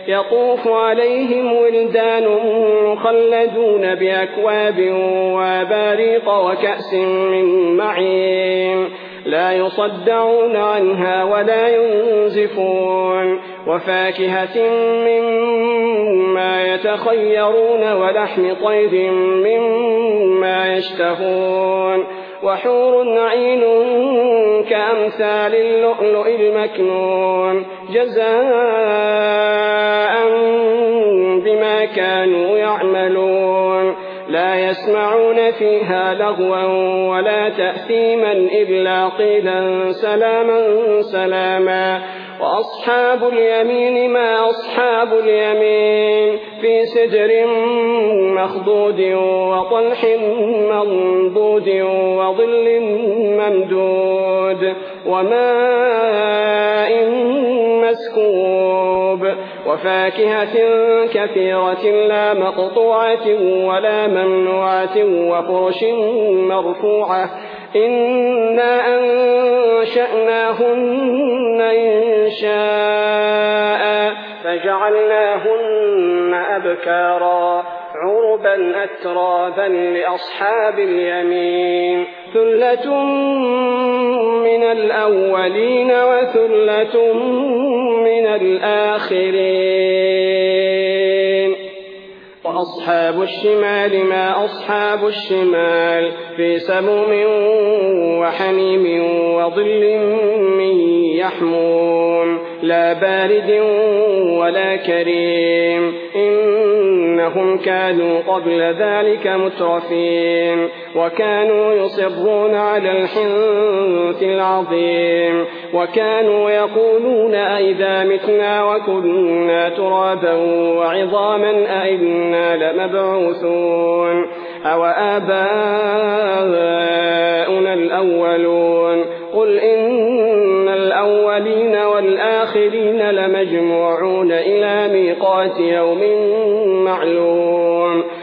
يطوف عليهم ولدان مخلدون بأكواب واباريق وكأس من معين لا يصدعون عنها ولا ينزفون وفاكهة مما يتخيرون ولحم طير مما يشتهون وحور عين كأمثال اللؤلؤ المكنون جزاء بما كانوا يعملون لا يسمعون فيها لغوا ولا تأثيما إلا قيلا سلاما سلاما وأصحاب اليمين ما أصحاب اليمين في سدر مخضود وطلح منضود وظل ممدود وماء مسكوب وفاكهة كثيرة لا مقطوعة ولا ممنوعة وفرش مرفوعة إنا أنشأناهن إنشاء فجعلناهن أبكارا عربا أترابا لأصحاب اليمين ثلة من الأولين وثلة من الآخرين وأصحاب الشمال ما أصحاب الشمال في سموم وحميم وظل من يحموم لا بارد ولا كريم إنهم كانوا قبل ذلك مترفين وكانوا يصرون على الحنث العظيم وكانوا يقولون أئذا متنا وكنا ترابا وعظاما أئنا لمبعوثون أو آباؤنا الأولون قل إن الأولين والآخرين لمجموعون إلى ميقات يوم معلوم